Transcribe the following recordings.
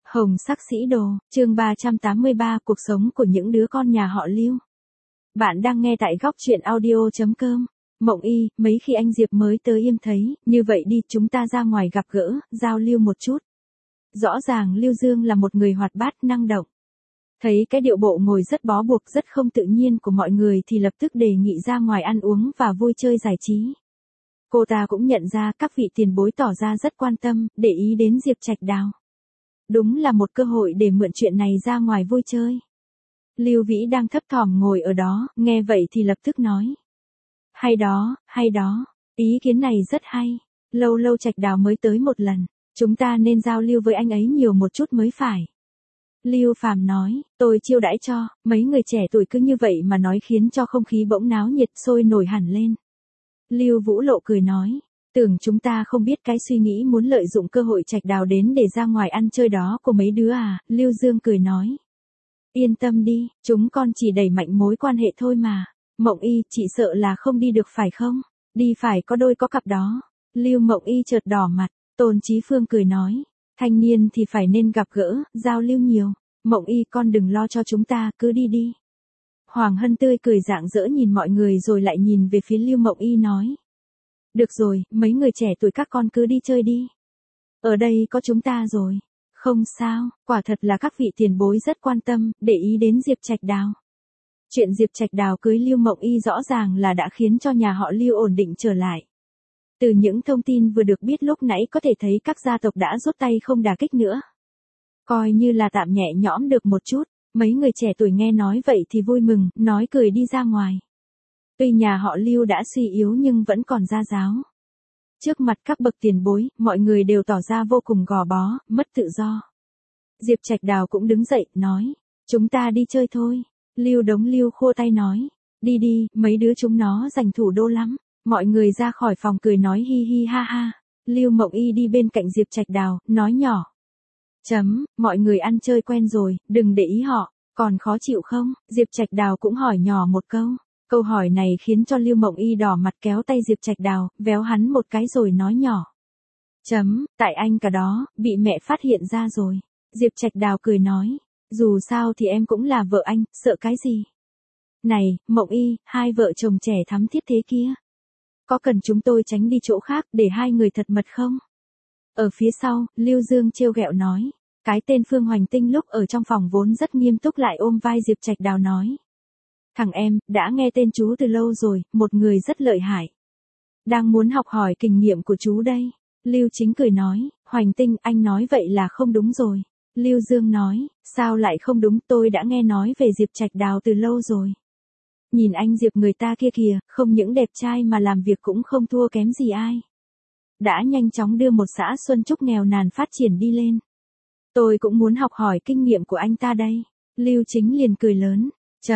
Hồng sắc sĩ đồ, chương 383 cuộc sống của những đứa con nhà họ Lưu. Bạn đang nghe tại góc truyện audio.com. Mộng Y, mấy khi anh Diệp mới tới Yêm thấy, như vậy đi chúng ta ra ngoài gặp gỡ, giao lưu một chút. Rõ ràng Lưu Dương là một người hoạt bát, năng động. Thấy cái điệu bộ ngồi rất bó buộc, rất không tự nhiên của mọi người thì lập tức đề nghị ra ngoài ăn uống và vui chơi giải trí. Cô ta cũng nhận ra các vị tiền bối tỏ ra rất quan tâm, để ý đến Diệp Trạch Đào. Đúng là một cơ hội để mượn chuyện này ra ngoài vui chơi. Lưu Vĩ đang thấp thỏm ngồi ở đó, nghe vậy thì lập tức nói. Hay đó, ý kiến này rất hay. Lâu lâu Trạch Đào mới tới một lần, chúng ta nên giao lưu với anh ấy nhiều một chút mới phải. Lưu Phàm nói, tôi chiêu đãi cho, mấy người trẻ tuổi cứ như vậy mà nói khiến cho không khí bỗng náo nhiệt sôi nổi hẳn lên. Lưu Vũ Lộ cười nói. Tưởng chúng ta không biết cái suy nghĩ muốn lợi dụng cơ hội Trạch Đào đến để ra ngoài ăn chơi đó của mấy đứa à, Lưu Dương cười nói. Yên tâm đi, chúng con chỉ đẩy mạnh mối quan hệ thôi mà. Mộng Y, chị sợ là không đi được phải không? Đi phải có đôi có cặp đó. Lưu Mộng Y chợt đỏ mặt, Tôn Chí Phương cười nói. Thanh niên thì phải nên gặp gỡ, giao lưu nhiều. Mộng Y con đừng lo cho chúng ta, cứ đi đi. Hoàng Hân tươi cười rạng rỡ nhìn mọi người rồi lại nhìn về phía Lưu Mộng Y nói. Được rồi, mấy người trẻ tuổi các con cứ đi chơi đi. Ở đây có chúng ta rồi. Không sao, quả thật là các vị tiền bối rất quan tâm, để ý đến Diệp Trạch Đào. Chuyện Diệp Trạch Đào cưới Lưu Mộng Y rõ ràng là đã khiến cho nhà họ Lưu ổn định trở lại. Từ những thông tin vừa được biết lúc nãy có thể thấy các gia tộc đã rút tay không đả kích nữa. Coi như là tạm nhẹ nhõm được một chút, mấy người trẻ tuổi nghe nói vậy thì vui mừng, nói cười đi ra ngoài. Tuy nhà họ Lưu đã suy yếu nhưng vẫn còn gia giáo. Trước mặt các bậc tiền bối, mọi người đều tỏ ra vô cùng gò bó, mất tự do. Diệp Trạch Đào cũng đứng dậy, nói, chúng ta đi chơi thôi. Lưu Đống Lưu khô tay nói, đi đi, mấy đứa chúng nó giành thủ đô lắm. Mọi người ra khỏi phòng cười nói hi hi ha ha. Lưu Mộng Y đi bên cạnh Diệp Trạch Đào, nói nhỏ. Mọi người ăn chơi quen rồi, đừng để ý họ, còn khó chịu không? Diệp Trạch Đào cũng hỏi nhỏ một câu. Câu hỏi này khiến cho Lưu Mộng Y đỏ mặt kéo tay Diệp Trạch Đào, véo hắn một cái rồi nói nhỏ. Tại anh cả đó, bị mẹ phát hiện ra rồi. Diệp Trạch Đào cười nói, dù sao thì em cũng là vợ anh, sợ cái gì? Này, Mộng Y, hai vợ chồng trẻ thắm thiết thế kia. Có cần chúng tôi tránh đi chỗ khác để hai người thật mật không? Ở phía sau, Lưu Dương trêu ghẹo nói. Cái tên Phương Hoành Tinh lúc ở trong phòng vốn rất nghiêm túc lại ôm vai Diệp Trạch Đào nói. Thằng em, đã nghe tên chú từ lâu rồi, một người rất lợi hại. Đang muốn học hỏi kinh nghiệm của chú đây. Lưu Chính cười nói, Hoành Tinh, anh nói vậy là không đúng rồi. Lưu Dương nói, sao lại không đúng, tôi đã nghe nói về Diệp Trạch Đào từ lâu rồi. Nhìn anh Diệp người ta kia kìa, không những đẹp trai mà làm việc cũng không thua kém gì ai. Đã nhanh chóng đưa một xã Xuân Trúc nghèo nàn phát triển đi lên. Tôi cũng muốn học hỏi kinh nghiệm của anh ta đây. Lưu Chính liền cười lớn.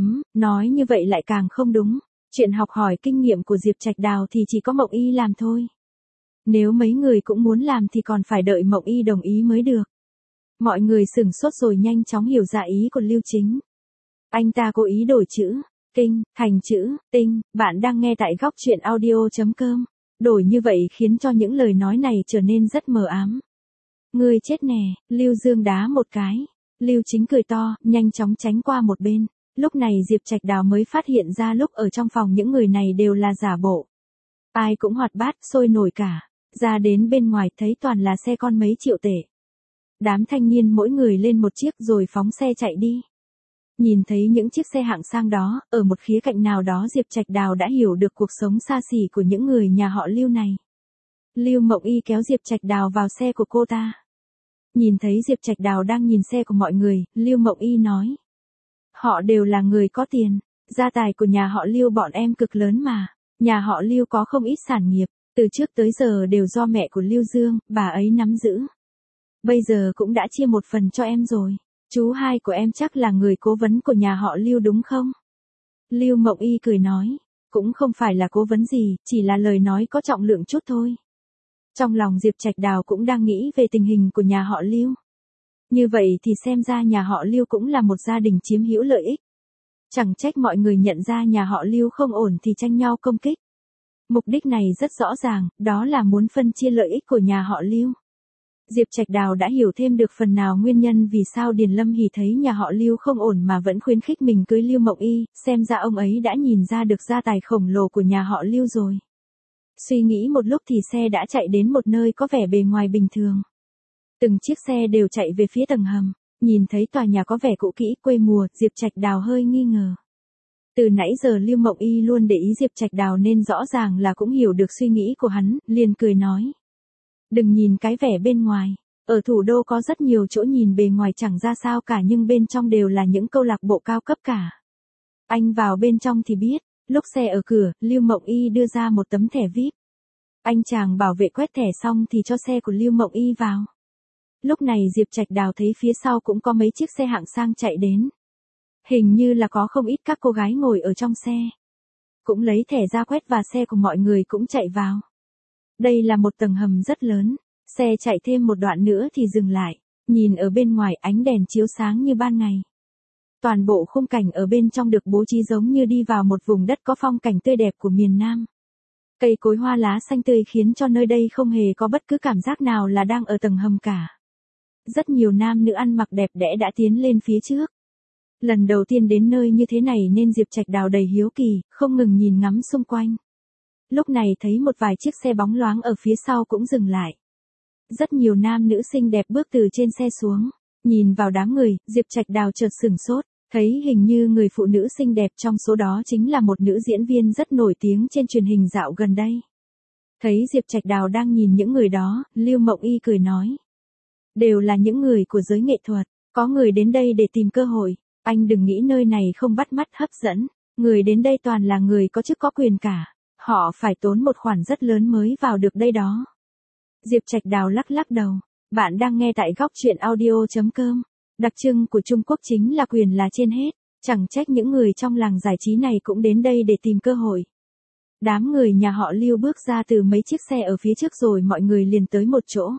Nói như vậy lại càng không đúng. Chuyện học hỏi kinh nghiệm của Diệp Trạch Đào thì chỉ có Mộng Y làm thôi. Nếu mấy người cũng muốn làm thì còn phải đợi Mộng Y đồng ý mới được. Mọi người sửng sốt rồi nhanh chóng hiểu ra ý của Lưu Chính. Anh ta cố ý đổi chữ kinh thành chữ tinh. Bạn đang nghe tại góc truyện audio.com. Đổi như vậy khiến cho những lời nói này trở nên rất mờ ám. Ngươi chết nè, Lưu Dương đá một cái. Lưu Chính cười to, nhanh chóng tránh qua một bên. Lúc này Diệp Trạch Đào mới phát hiện ra lúc ở trong phòng những người này đều là giả bộ. Ai cũng hoạt bát, sôi nổi cả. Ra đến bên ngoài thấy toàn là xe con mấy triệu tệ. Đám thanh niên mỗi người lên một chiếc rồi phóng xe chạy đi. Nhìn thấy những chiếc xe hạng sang đó, ở một khía cạnh nào đó Diệp Trạch Đào đã hiểu được cuộc sống xa xỉ của những người nhà họ Lưu này. Lưu Mộng Y kéo Diệp Trạch Đào vào xe của cô ta. Nhìn thấy Diệp Trạch Đào đang nhìn xe của mọi người, Lưu Mộng Y nói. Họ đều là người có tiền, gia tài của nhà họ Lưu bọn em cực lớn mà. Nhà họ Lưu có không ít sản nghiệp, từ trước tới giờ đều do mẹ của Lưu Dương, bà ấy nắm giữ. Bây giờ cũng đã chia một phần cho em rồi. Chú hai của em chắc là người cố vấn của nhà họ Lưu đúng không? Lưu Mộng Y cười nói, cũng không phải là cố vấn gì, chỉ là lời nói có trọng lượng chút thôi. Trong lòng Diệp Trạch Đào cũng đang nghĩ về tình hình của nhà họ Lưu. Như vậy thì xem ra nhà họ Lưu cũng là một gia đình chiếm hữu lợi ích. Chẳng trách mọi người nhận ra nhà họ Lưu không ổn thì tranh nhau công kích. Mục đích này rất rõ ràng, đó là muốn phân chia lợi ích của nhà họ Lưu. Diệp Trạch Đào đã hiểu thêm được phần nào nguyên nhân vì sao Điền Lâm Hỷ thấy nhà họ Lưu không ổn mà vẫn khuyến khích mình cưới Lưu Mộng Y, xem ra ông ấy đã nhìn ra được gia tài khổng lồ của nhà họ Lưu rồi. Suy nghĩ một lúc thì xe đã chạy đến một nơi có vẻ bề ngoài bình thường. Từng chiếc xe đều chạy về phía tầng hầm, nhìn thấy tòa nhà có vẻ cũ kỹ quê mùa, Diệp Trạch Đào hơi nghi ngờ. Từ nãy giờ Lưu Mộng Y luôn để ý Diệp Trạch Đào nên rõ ràng là cũng hiểu được suy nghĩ của hắn, liền cười nói. Đừng nhìn cái vẻ bên ngoài, ở thủ đô có rất nhiều chỗ nhìn bề ngoài chẳng ra sao cả nhưng bên trong đều là những câu lạc bộ cao cấp cả. Anh vào bên trong thì biết, lúc xe ở cửa, Lưu Mộng Y đưa ra một tấm thẻ VIP. Anh chàng bảo vệ quét thẻ xong thì cho xe của Lưu Mộng Y vào. Lúc này Diệp Trạch Đào thấy phía sau cũng có mấy chiếc xe hạng sang chạy đến. Hình như là có không ít các cô gái ngồi ở trong xe. Cũng lấy thẻ ra quét và xe của mọi người cũng chạy vào. Đây là một tầng hầm rất lớn, xe chạy thêm một đoạn nữa thì dừng lại, nhìn ở bên ngoài ánh đèn chiếu sáng như ban ngày. Toàn bộ khung cảnh ở bên trong được bố trí giống như đi vào một vùng đất có phong cảnh tươi đẹp của miền Nam. Cây cối hoa lá xanh tươi khiến cho nơi đây không hề có bất cứ cảm giác nào là đang ở tầng hầm cả. Rất nhiều nam nữ ăn mặc đẹp đẽ đã tiến lên phía trước. Lần đầu tiên đến nơi như thế này nên Diệp Trạch Đào đầy hiếu kỳ, không ngừng nhìn ngắm xung quanh. Lúc này thấy một vài chiếc xe bóng loáng ở phía sau cũng dừng lại. Rất nhiều nam nữ xinh đẹp bước từ trên xe xuống. Nhìn vào đám người, Diệp Trạch Đào chợt sửng sốt, thấy hình như người phụ nữ xinh đẹp trong số đó chính là một nữ diễn viên rất nổi tiếng trên truyền hình dạo gần đây. Thấy Diệp Trạch Đào đang nhìn những người đó, Lưu Mộng Y cười nói. Đều là những người của giới nghệ thuật, có người đến đây để tìm cơ hội. Anh đừng nghĩ nơi này không bắt mắt hấp dẫn, người đến đây toàn là người có chức có quyền cả. Họ phải tốn một khoản rất lớn mới vào được đây đó. Diệp Trạch Đào lắc lắc đầu. Bạn đang nghe tại góc truyện audio.com. Đặc trưng của Trung Quốc chính là quyền là trên hết. Chẳng trách những người trong làng giải trí này cũng đến đây để tìm cơ hội. Đám người nhà họ Lưu bước ra từ mấy chiếc xe ở phía trước rồi mọi người liền tới một chỗ.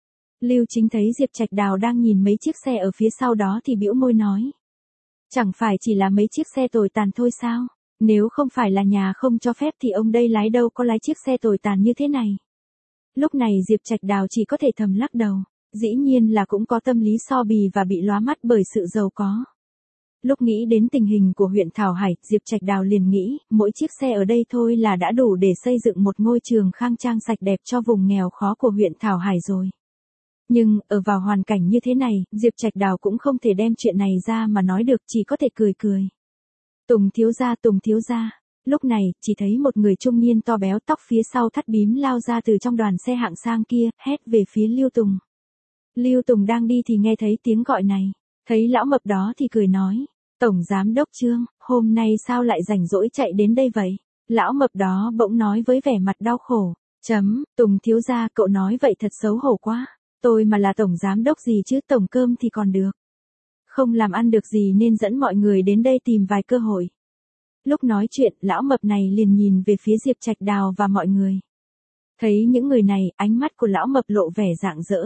Lưu Chính thấy Diệp Trạch Đào đang nhìn mấy chiếc xe ở phía sau đó thì bĩu môi nói. Chẳng phải chỉ là mấy chiếc xe tồi tàn thôi sao? Nếu không phải là nhà không cho phép thì ông đây lái đâu có lái chiếc xe tồi tàn như thế này. Lúc này Diệp Trạch Đào chỉ có thể thầm lắc đầu. Dĩ nhiên là cũng có tâm lý so bì và bị lóa mắt bởi sự giàu có. Lúc nghĩ đến tình hình của huyện Thảo Hải, Diệp Trạch Đào liền nghĩ, mỗi chiếc xe ở đây thôi là đã đủ để xây dựng một ngôi trường khang trang sạch đẹp cho vùng nghèo khó của huyện Thảo Hải rồi. Nhưng, ở vào hoàn cảnh như thế này, Diệp Trạch Đào cũng không thể đem chuyện này ra mà nói được, chỉ có thể cười cười. Tùng thiếu gia. Lúc này, chỉ thấy một người trung niên to béo tóc phía sau thắt bím lao ra từ trong đoàn xe hạng sang kia, hét về phía Lưu Tùng. Lưu Tùng đang đi thì nghe thấy tiếng gọi này. Thấy lão mập đó thì cười nói. Tổng giám đốc Trương, hôm nay sao lại rảnh rỗi chạy đến đây vậy? Lão mập đó bỗng nói với vẻ mặt đau khổ. Tùng thiếu gia, cậu nói vậy thật xấu hổ quá. Tôi mà là tổng giám đốc gì chứ, tổng cơm thì còn được. Không làm ăn được gì nên dẫn mọi người đến đây tìm vài cơ hội. Lúc nói chuyện, lão mập này liền nhìn về phía Diệp Trạch Đào và mọi người. Thấy những người này, ánh mắt của lão mập lộ vẻ rạng rỡ.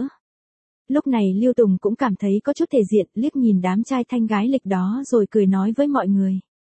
Lúc này Lưu Tùng cũng cảm thấy có chút thể diện, liếc nhìn đám trai thanh gái lịch đó rồi cười nói với mọi người.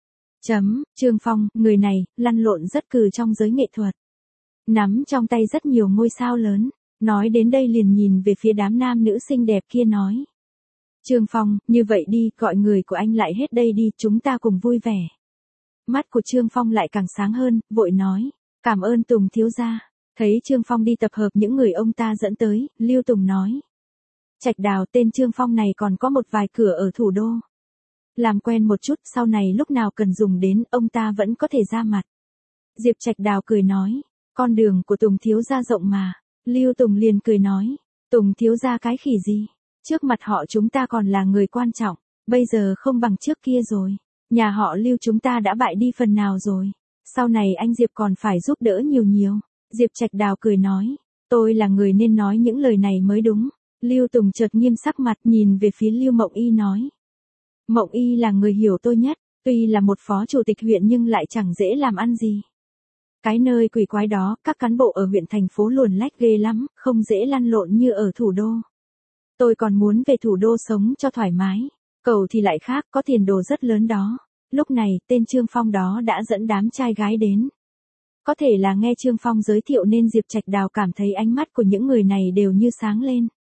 Trương Phong, người này, lăn lộn rất cừ trong giới nghệ thuật. Nắm trong tay rất nhiều ngôi sao lớn. Nói đến đây liền nhìn về phía đám nam nữ xinh đẹp kia nói. Trương Phong, như vậy đi, gọi người của anh lại hết đây đi, chúng ta cùng vui vẻ. Mắt của Trương Phong lại càng sáng hơn, vội nói. Cảm ơn Tùng thiếu gia. Thấy Trương Phong đi tập hợp những người ông ta dẫn tới, Lưu Tùng nói. Trạch Đào, tên Trương Phong này còn có một vài cửa ở thủ đô. Làm quen một chút, sau này lúc nào cần dùng đến, ông ta vẫn có thể ra mặt. Diệp Trạch Đào cười nói. Con đường của Tùng thiếu gia rộng mà. Lưu Tùng liền cười nói. Tùng thiếu gia cái khỉ gì? Trước mặt họ chúng ta còn là người quan trọng. Bây giờ không bằng trước kia rồi. Nhà họ Lưu chúng ta đã bại đi phần nào rồi. Sau này anh Diệp còn phải giúp đỡ nhiều nhiều. Diệp Trạch Đào cười nói. Tôi là người nên nói những lời này mới đúng. Lưu Tùng chợt nghiêm sắc mặt nhìn về phía Lưu Mộng Y nói. Mộng Y là người hiểu tôi nhất. Tuy là một phó chủ tịch huyện nhưng lại chẳng dễ làm ăn gì. Cái nơi quỷ quái đó, các cán bộ ở huyện thành phố luồn lách ghê lắm, không dễ lăn lộn như ở thủ đô. Tôi còn muốn về thủ đô sống cho thoải mái. Cậu thì lại khác, có tiền đồ rất lớn đó. Lúc này, tên Trương Phong đó đã dẫn đám trai gái đến. Có thể là nghe Trương Phong giới thiệu nên Diệp Trạch Đào cảm thấy ánh mắt của những người này đều như sáng lên.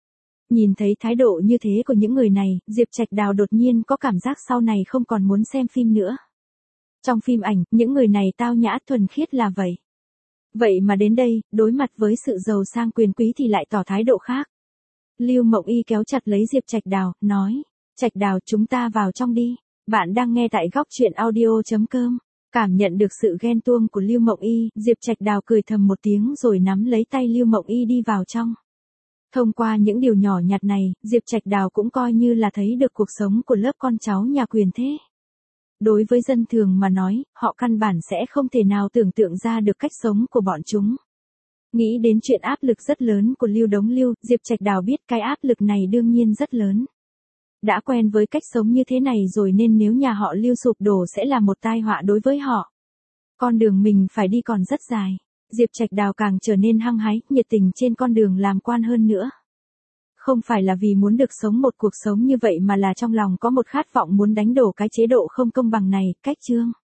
Nhìn thấy thái độ như thế của những người này, Diệp Trạch Đào đột nhiên có cảm giác sau này không còn muốn xem phim nữa. Trong phim ảnh, những người này tao nhã thuần khiết là vậy. Vậy mà đến đây, đối mặt với sự giàu sang quyền quý thì lại tỏ thái độ khác. Lưu Mộng Y kéo chặt lấy Diệp Trạch Đào, nói, Trạch Đào chúng ta vào trong đi. Bạn đang nghe tại góc truyện audio.com. Cảm nhận được sự ghen tuông của Lưu Mộng Y, Diệp Trạch Đào cười thầm một tiếng rồi nắm lấy tay Lưu Mộng Y đi vào trong. Thông qua những điều nhỏ nhặt này, Diệp Trạch Đào cũng coi như là thấy được cuộc sống của lớp con cháu nhà quyền thế. Đối với dân thường mà nói, họ căn bản sẽ không thể nào tưởng tượng ra được cách sống của bọn chúng. Nghĩ đến chuyện áp lực rất lớn của Lưu Đống Lưu, Diệp Trạch Đào biết cái áp lực này đương nhiên rất lớn. Đã quen với cách sống như thế này rồi nên nếu nhà họ Lưu sụp đổ sẽ là một tai họa đối với họ. Con đường mình phải đi còn rất dài. Diệp Trạch Đào càng trở nên hăng hái, nhiệt tình trên con đường làm quan hơn nữa. Không phải là vì muốn được sống một cuộc sống như vậy mà là trong lòng có một khát vọng muốn đánh đổ cái chế độ không công bằng này, cách chương.